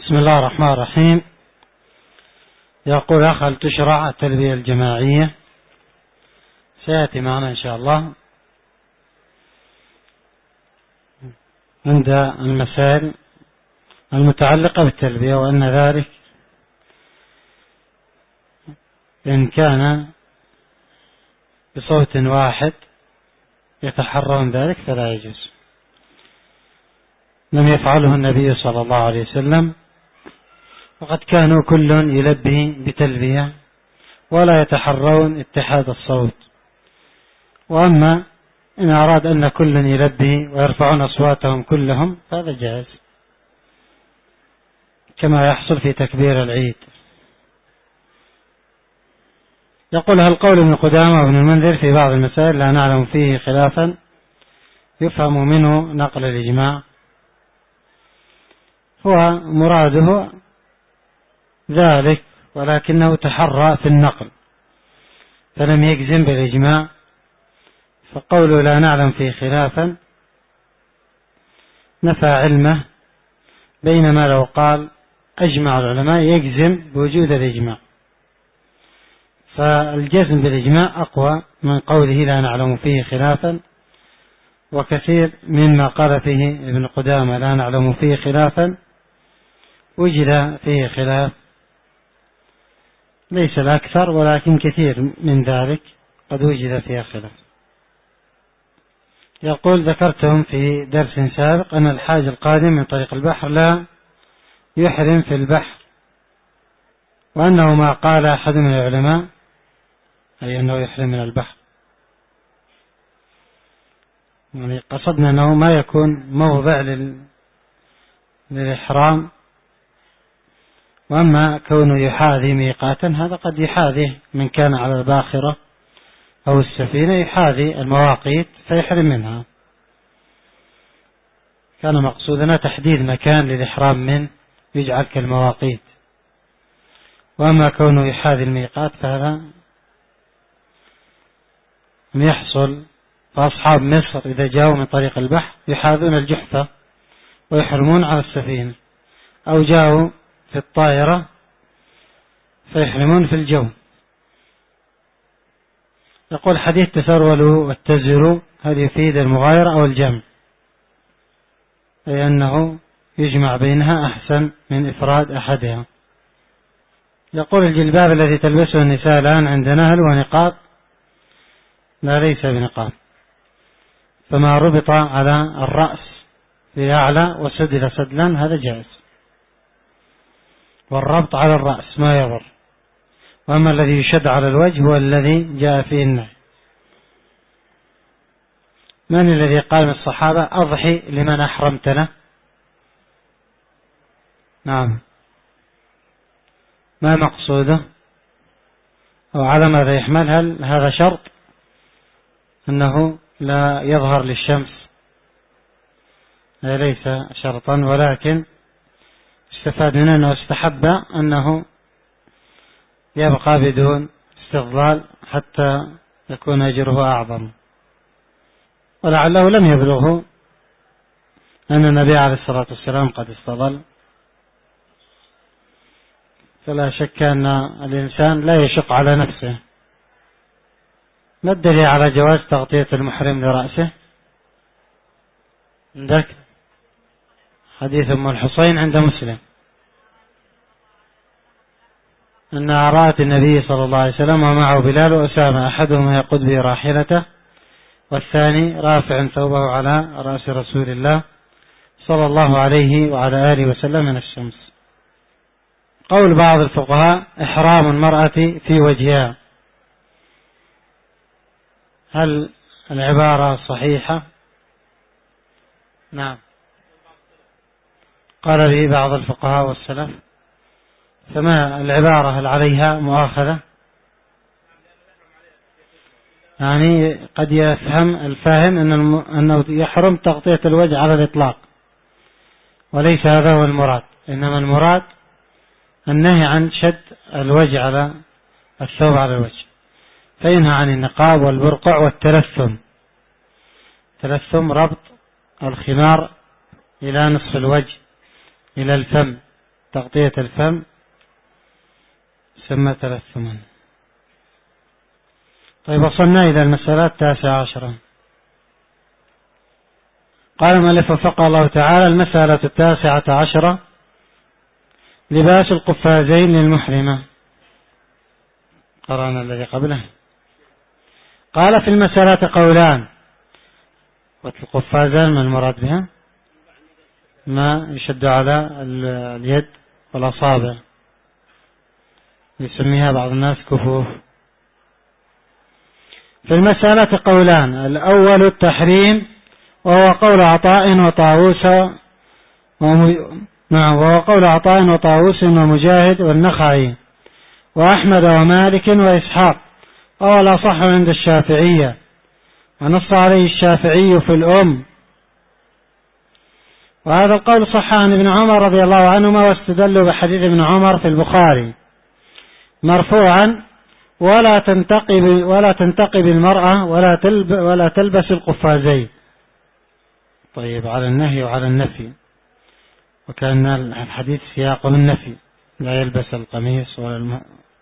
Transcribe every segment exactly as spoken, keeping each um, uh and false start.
بسم الله الرحمن الرحيم. يقول أخ: هل تشرع التلبية الجماعية؟ سيأتي معنا إن شاء الله عند المسائل المتعلقة بالتلبية، وأن ذلك إن كان بصوت واحد يتحرون ذلك فلا يجوز. لم يفعله النبي صلى الله عليه وسلم، وقد كانوا كل يلبي بتلبية ولا يتحرون اتحاد الصوت. وأما إن أراد أن كل يلبي ويرفعون أصواتهم كلهم فهذا جائز، كما يحصل في تكبير العيد. يقول: هل قول ابن قدامة وابن المنذر في بعض المسائل لا نعلم فيه خلافا يفهم منه نقل الإجماع؟ هو مراده ذلك، ولكنه تحرى في النقل فلم يجزم بالإجماع، فقوله لا نعلم فيه خلافا نفى علمه، بينما لو قال أجمع العلماء يجزم بوجود الإجماع، فالجزم بالإجماع أقوى من قوله لا نعلم فيه خلافا. وكثير مما قال فيه ابن قدامة لا نعلم فيه خلافا وجد فيه خلاف، ليس الأكثر ولكن كثير من ذلك قد وجد فيه خلاف. يقول: ذكرتم في درس سابق أن الحاج القادم من طريق البحر لا يحرم في البحر، وأنه ما قال أحد من العلماء أي أنه يحرم من البحر، يعني قصدنا أنه ما يكون موضع للإحرام. وأما كونه يحاذي ميقاتا هذا قد يحاذيه من كان على الباخرة أو السفينة، يحاذي المواقيت فيحرم منها. كان مقصودنا تحديد مكان للإحرام من يجعل كالمواقيت. وأما كونه يحاذي الميقات فهذا يحصل. فأصحاب مصر إذا جاءوا من طريق البحر يحاذون الجحفة ويحرمون على السفينة، أو جاءوا في الطائرة فيحرمون في الجو. يقول: حديث تسرولوا واتزروا هل يفيد المغايرة أو الجمع؟ أي أنه يجمع بينها أحسن من إفراد أحدها. يقول: الجلباب الذي تلبسه النساء الآن عندنا هل هو نقاب؟ لا، ليس بنقاب، فما ربط على الرأس في أعلى وسدل سدلا هذا جائز، والربط على الرأس ما يضر. وأما الذي يشد على الوجه هو الذي جاء فيه النهي. من الذي قال من الصحابة أضحي لمن أحرمت له؟ نعم، ما مقصوده أو على ماذا يحمل؟ هل هذا شرط أنه لا يظهر للشمس؟ ليس شرطا، ولكن استفاد منه أنه استحب أنه يبقى بدون استظلال حتى يكون أجره أعظم، ولعله لم يبلغه أن النبي عليه الصلاة والسلام قد استظل. فلا شك أن الإنسان لا يشق على نفسه. ما الدليل على جواز تغطية المحرم لرأسه؟ عندك حديث أم الحصين عند مسلم أنها رأت النبي صلى الله عليه وسلم ومعه بلال وأسامة، أحدهما يقود به راحلته والثاني رافع ثوبه على رأس رسول الله صلى الله عليه وعلى آله وسلم من الشمس. قول بعض الفقهاء: إحرام المرأة في وجهها، هل العبارة صحيحة؟ نعم، قال به بعض الفقهاء والسلف. فما العبارة هل عليها مؤاخذة؟ يعني قد يفهم الفاهم أن أنه يحرم تغطية الوجه على الإطلاق، وليس هذا هو المراد، إنما المراد النهي عن شد الوجه على الثوب على الوجه، فينهى عن النقاب والبرقع والتلثم. تلثم ربط الخمار إلى نصف الوجه إلى الفم تغطية الفم سمى تلثما. طيب وصلنا إلى المسألة التاسعة عشرة. قال المؤلف وفقه الله تعالى: المسألة التاسعة عشرة: لباس القفازين للمحرمة. قرأنا الذي قبله. قال: في المسألة قولان. والقفازان ما المراد بها؟ ما يشد على اليد والأصابع، يسميها بعض الناس كفوف. في المسألة قولان: الأول التحريم، وهو قول عطاء وطاووس نعم وهو قول عطاء وطاووس ومجاهد والنخعي وأحمد ومالك وإسحاق، وهو الأصح عند الشافعية، ونص عليه الشافعي في الأم. وهذا القول صح عن ابن عمر رضي الله عنهما، واستدلوا بحديث ابن عمر في البخاري مرفوعا: ولا تنتقب ولا تنتقب المرأة ولا تلب ولا تلبس القفازين. طيب، على النهي وعلى النفي، وكان الحديث سياق النفي: لا يلبس القميص ولا الم...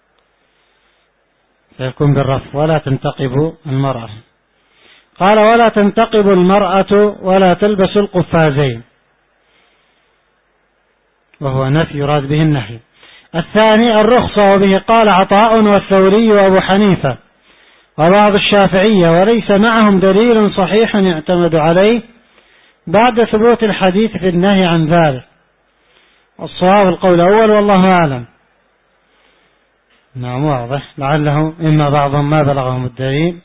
فيكون بالرفع: ولا تنتقب المرأة. قال: ولا تنتقب المرأة ولا تلبس القفازين، وهو نفي يراد به النهي. الثاني الرخصة، وبه قال عطاء والثوري وأبو حنيفة وبعض الشافعية، وليس معهم دليل صحيح يعتمد عليه بعد ثبوت الحديث في النهي عن ذلك. والصواب القول الأول، والله أعلم. نعم، واضح، لعله إما بعضهم ما بلغهم الدليل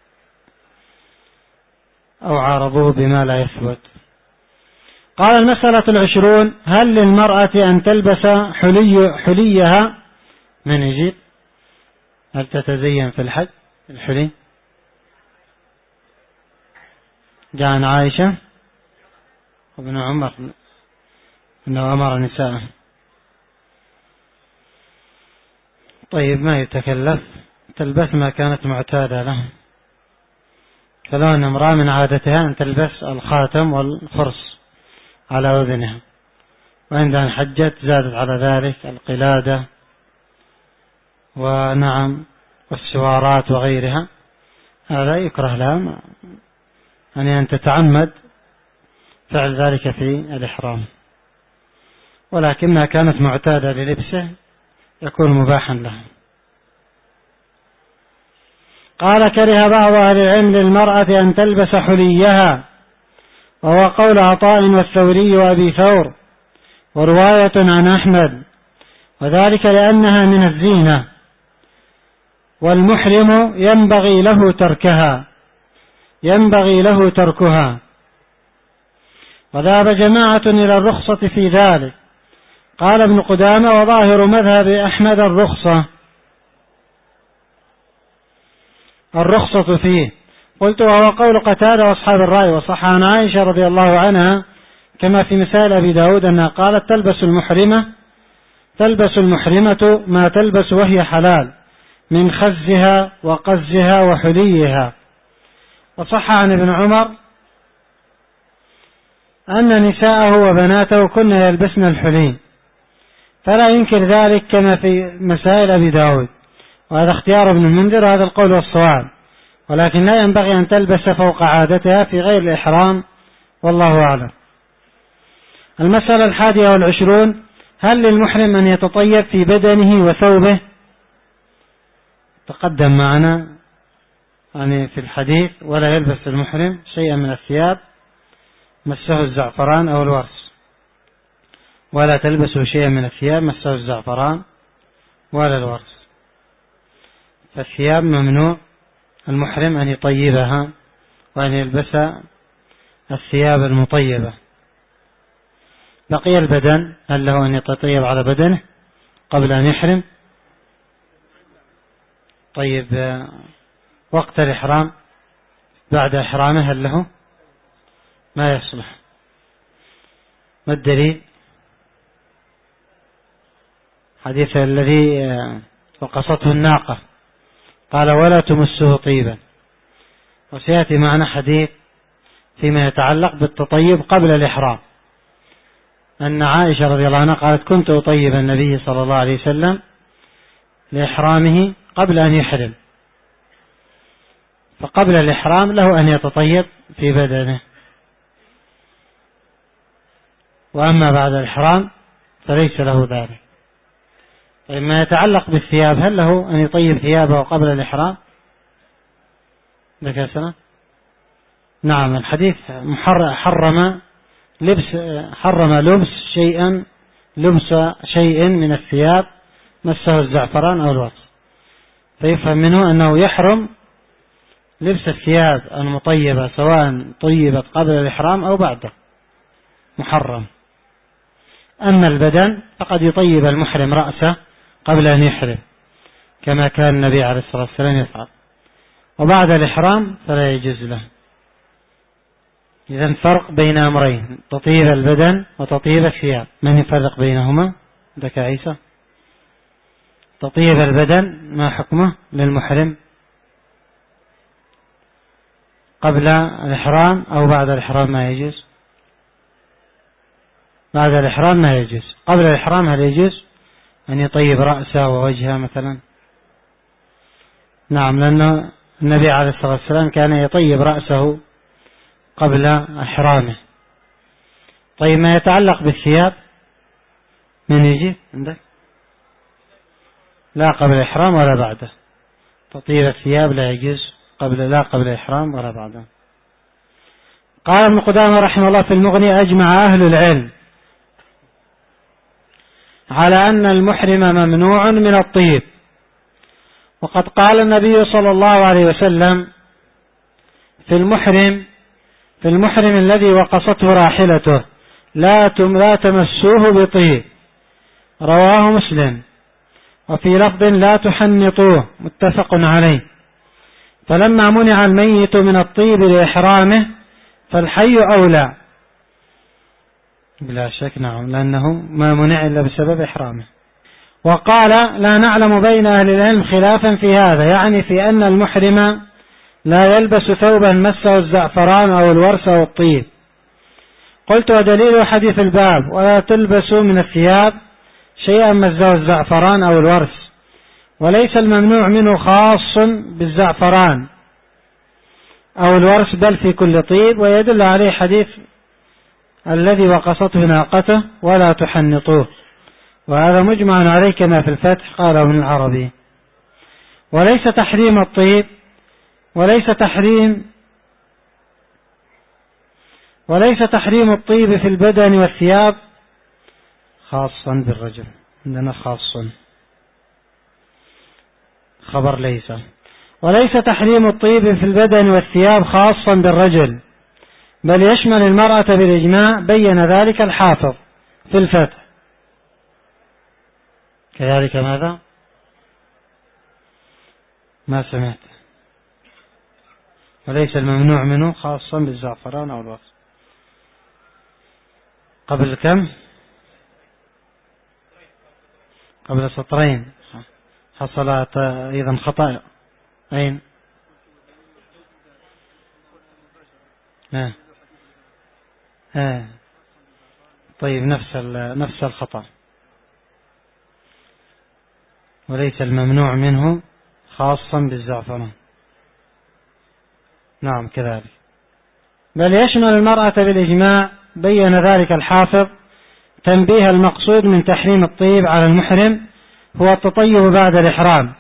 أو عارضوه بما لا يثبت. قال: المسألة العشرون: هل للمرأة أن تلبس حلي حليها؟ من يجيب؟ هل تتزين في الحج الحلي؟ جاء عن عائشة وابن عمر أنه أمر نساءه. طيب، ما يتكلف، تلبس ما كانت معتادة له. فلو أن امرأة من عادتها أن تلبس الخاتم والخرص على أذنها، وعندها حجت زادت على ذلك القلادة ونعم والسوارات وغيرها، هذا يكره لها يعني أن تتعمد فعل ذلك في الإحرام، ولكنها كانت معتادة للبسه يكون مباحا لها. قال: كره بعض أهل العلم للمرأة أن تلبس حليها، وهو قول عطاء والثوري وأبي ثور ورواية عن أحمد، وذلك لأنها من الزينة، والمحرم ينبغي له تركها ينبغي له تركها وذهب جماعة إلى الرخصة في ذلك. قال ابن قدامة: وظاهر مذهب أحمد الرخصة الرخصة فيه. قلت: وهو قول قتادة وأصحاب الرأي. وصح عن عائشة رضي الله عنها كما في مسائل أبي داود أنها قالت: تلبس المحرمة تلبس المحرمة ما تلبس وهي حلال من خزها وقزها وحليها. وصح عن ابن عمر أن نساءه وبناته كن يلبسن الحلي، فلا ينكر ذلك كما في مسائل أبي داود، وهذا اختيار ابن المنذر، وهذا القول والصواب، ولكن لا ينبغي أن تلبس فوق عادتها في غير الإحرام، والله أعلم. المسألة الحادية والعشرون: هل للمحرم أن يتطيب في بدنه وثوبه؟ تقدم معنا يعني في الحديث: ولا يلبس المحرم شيئا من الثياب مسه الزعفران أو الورس، ولا تلبسه شيئا من الثياب مسه الزعفران ولا الورس. فالثياب ممنوع المحرم أن يطيبها وأن يلبس الثياب المطيبة. بقي البدن: هل له أن يتطيب على بدنه قبل أن يحرم؟ طيب، وقت الإحرام بعد إحرامه هل له؟ ما يصلح. ما الدليل؟ حديث الذي وقصته الناقة قال: ولا تمسه طيبا. وسيأتي معنا حديث فيما يتعلق بالتطيب قبل الإحرام. أن عائشة رضي الله عنها قالت كنت أطيب النبي صلى الله عليه وسلم لإحرامه قبل أن يحرم، فقبل الإحرام له أن يتطيب في بدنه، وأما بعد الإحرام فليس له ذلك. طيب ما يتعلق بالثياب، هل له أن يطيب ثيابه قبل الإحرام؟ ذكر سنة؟ نعم، الحديث حرم لبس حرم لبس شيئا لبس شيء من الثياب مسه الزعفران أو الورس، فيفهم منه أنه يحرم لبس الثياب المطيبة سواء طيبت قبل الإحرام أو بعده، محرم. أما البدن فقد يطيب المحرم رأسه قبل أن يحرم كما كان النبي عليه الصلاة والسلام يفعل، وبعد الإحرام فلا يجوز له. إذن فرق بين أمرين، تطيب البدن وتطيب الثياب. من يفرق بينهما؟ عندك عيسى. تطيب البدن ما حكمه للمحرم؟ قبل الإحرام أو بعد الإحرام ما يجوز؟ بعد الإحرام ما يجوز. قبل الإحرام هل يجوز أن يطيب رأسه ووجهه مثلا؟ نعم، لأن النبي عليه الصلاة والسلام كان يطيب رأسه قبل إحرامه. طيب ما يتعلق بالثياب، من يجي عندك؟ لا قبل الإحرام ولا بعده. تطيب الثياب لا يجوز قبل لا قبل الإحرام ولا بعده. قال ابن قدامة رحمه الله في المغني أجمع أهل العلم على أن المحرم ممنوع من الطيب، وقد قال النبي صلى الله عليه وسلم في المحرم في المحرم الذي وقصته راحلته لا لا تمسوه بطيب، رواه مسلم. وفي لفظ لا تحنطوه، متفق عليه. فلما منع الميت من الطيب لإحرامه فالحي أولى بلا شك، نعم، لأنه ما منع إلا بسبب إحرامه. وقال لا نعلم بين أهل العلم خلافا في هذا، يعني في أن المحرم لا يلبس ثوبا مسه الزعفران أو الورس أو الطيب. قلت ودليل حديث الباب ولا تلبسوا من الثياب شيئا مسه الزعفران أو الورس، وليس الممنوع منه خاص بالزعفران أو الورس بل في كل طيب، ويدل عليه حديث الذي وقصته ناقته ولا تحنطوه، وهذا مجمع عليه كما في الفتح قاله ابن العربي. وليس تحريم الطيب وليس تحريم وليس تحريم الطيب في البدن والثياب خاصا بالرجل، عندنا خاص خبر ليس. وليس تحريم الطيب في البدن والثياب خاصا بالرجل بل يشمل المرأة بالإجماع، بين ذلك الحافظ في الفتح. كذلك ماذا؟ ما سمعت. وليس الممنوع منه خاصا بالزعفران أو الوصف. قبل كم؟ قبل سطرين. حصلت أيضا خطأ. أين؟ آه. آه. طيب نفس نفس الخطأ. وليس الممنوع منه خاصا بالزعفران، نعم كذلك، بل يشمل المرأة بالإجماع، بين ذلك الحافظ. تنبيه المقصود من تحريم الطيب على المحرم هو التطيب بعد الإحرام،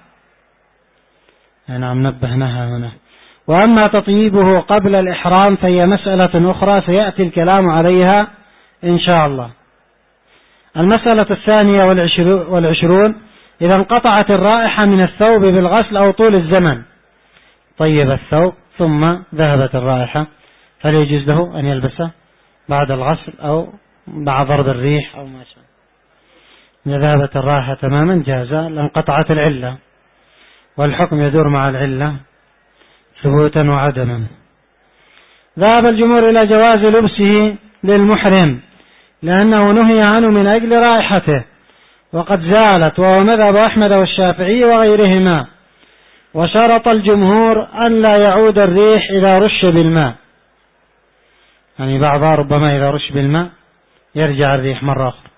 نعم نبهناها هنا. وأما تطيبه قبل الإحرام فهي مسألة أخرى سيأتي الكلام عليها إن شاء الله. المسألة الثانية والعشرون إذا انقطعت الرائحة من الثوب بالغسل أو طول الزمن، طيب الثوب ثم ذهبت الرائحة، هل يجوز له أن يلبسه بعد الغسل أو بعد ضرب الريح أو ما شاء؟ إذا ذهبت الرائحة تماما جاز، لانقطعت العلة، والحكم يدور مع العلة ثبوتا وعدما. ذهب الجمهور إلى جواز لبسه للمحرم لأنه نهي عنه من أجل رائحته، وقد زالت، وهو مذهب أحمد والشافعي وغيرهما. وشرط الجمهور أن لا يعود الريح إذا رش بالماء، يعني بعضها ربما إذا رش بالماء يرجع الريح مرة أخرى.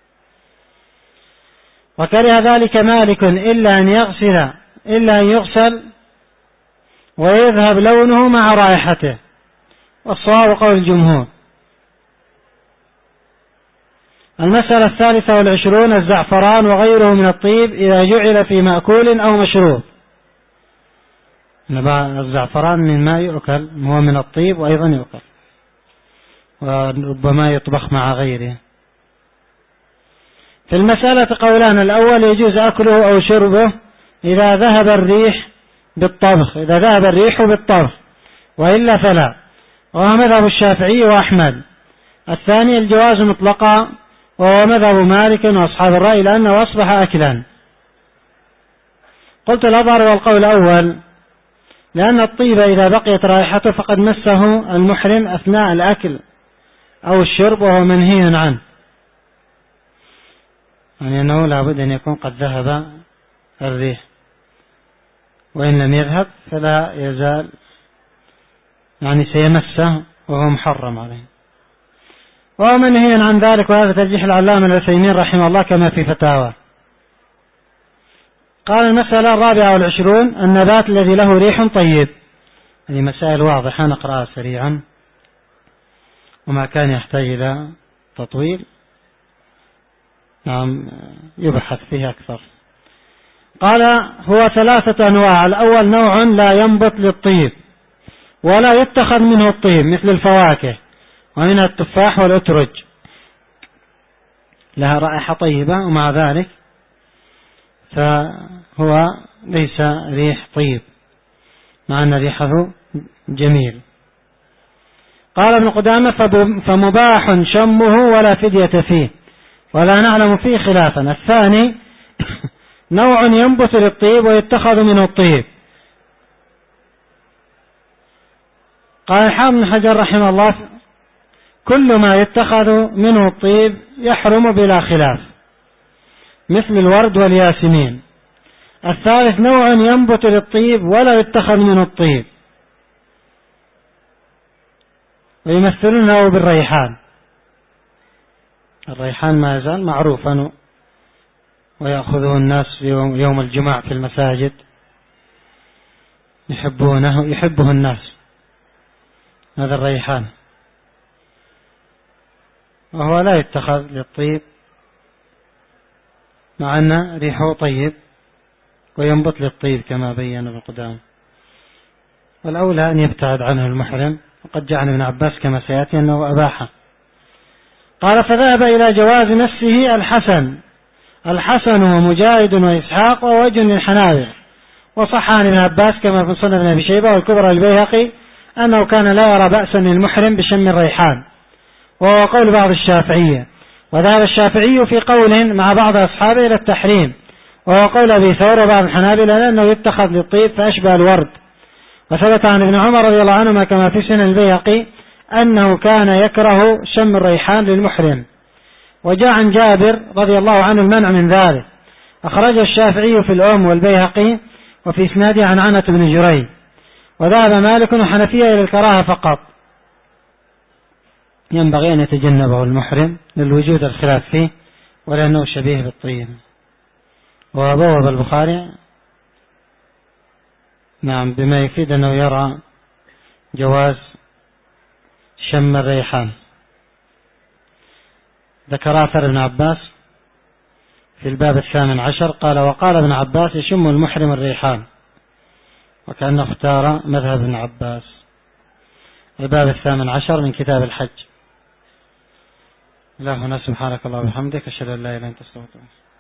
وكره ذلك مالك إلا أن يغسل إلا أن يغسل ويذهب لونه مع رائحته، والصواب قول الجمهور. المسألة الثالثة والعشرون الزعفران وغيره من الطيب إذا جعل في مأكول أو مشروب. الزعفران من ما يؤكل، هو من الطيب وأيضا يؤكل، وربما يطبخ مع غيره. في المسألة قولان: الأول يجوز أكله أو شربه إذا ذهب الريح بالطبخ إذا ذهب الريح بالطبخ، وإلا فلا، وهو مذهب الشافعي وأحمد. الثاني الجواز مطلقا، وهو مذهب مالك وأصحاب الرأي لأنه أصبح أكلا. قلت الأظهر والقول الأول، لأن الطيب إذا بقيت رائحته فقد مسه المحرم أثناء الأكل أو الشرب، وهو منهي عنه، يعني أنه لا بد أن يكون قد ذهب الريح، وإن لم يذهب فلا يزال يعني سيمسه وهو محرم عليه، وهو منهي عن ذلك. وهذا ترجيح العلامة العثيمين رحمه الله كما في فتاوى. قال المسألة الرابعة والعشرون النبات الذي له ريح طيب. هذه مسائل واضحة نقرأها سريعا، وما كان يحتاج إلى تطويل نعم يبحث فيه أكثر. قال هو ثلاثة أنواع: الأول نوع لا ينبت للطيب ولا يتخذ منه الطيب مثل الفواكه، ومنها التفاح والأترج، لها رائحة طيبة ومع ذلك فهو ليس ريح طيب مع أن ريحه جميل. قال ابن قدامة فمباح شمه ولا فدية فيه ولا نعلم فيه خلافا. الثاني نوع ينبت للطيب ويتخذ منه الطيب. قال الحافظ بن حجر رحمه الله كل ما يتخذ منه الطيب يحرم بلا خلاف مثل الورد والياسمين. الثالث نوع ينبت للطيب ولا يتخذ منه الطيب، ويمثلونه بالريحان. الريحان ما يزال معروفا ويأخذه الناس يوم الجمعة في المساجد، يحبونه يحبه الناس، هذا الريحان، وهو لا يتخذ للطيب مع أن ريحه طيب وينبت للطيب كما بين ابن قدامة. والأولى أن يبتعد عنه المحرم، وقد جاء عن ابن عباس كما سيأتي أنه أباحه. قال فذهب إلى جواز نفسه الحسن الحسن ومجاهد وإسحاق ووجه للحنابلة، وصح عن ابن عباس كما في سنن ابن أبي شيبة والكبرى البيهقي أنه كان لا يرى بأسا للمحرم بشم الريحان، وهو قول بعض الشافعية. وذهب الشافعي في قول مع بعض أصحابه إلى التحريم، وهو قول أبي ثور وبعض الحنابلة لأنه يتخذ للطيب فأشبه الورد. وثبت عن ابن عمر رضي الله عنهما كما في سنن البيهقي أنه كان يكره شم الريحان للمحرم. وجاء عن جابر رضي الله عنه المنع من ذلك، أخرج الشافعي في الأم والبيهقي وفي إسناده عن عنة بن جريج. وذهب مالك وحنفية إلى الكراهة فقط، ينبغي أن يتجنبه المحرم للوجود الخلاف فيه ولأنه شبيه بالطيب. وبوب البخاري نعم بما يفيد أنه يرى جواز شم الريحان. ذكر آثر ابن عباس في الباب الثامن عشر قال وقال ابن عباس يشم المحرم الريحان، وكأنه اختار مذهب ابن عباس. الباب الثامن عشر من كتاب الحج. إلهنا سبحانك الله وبحمدك أشهد أن لا إله إلا أنت أستغفرك.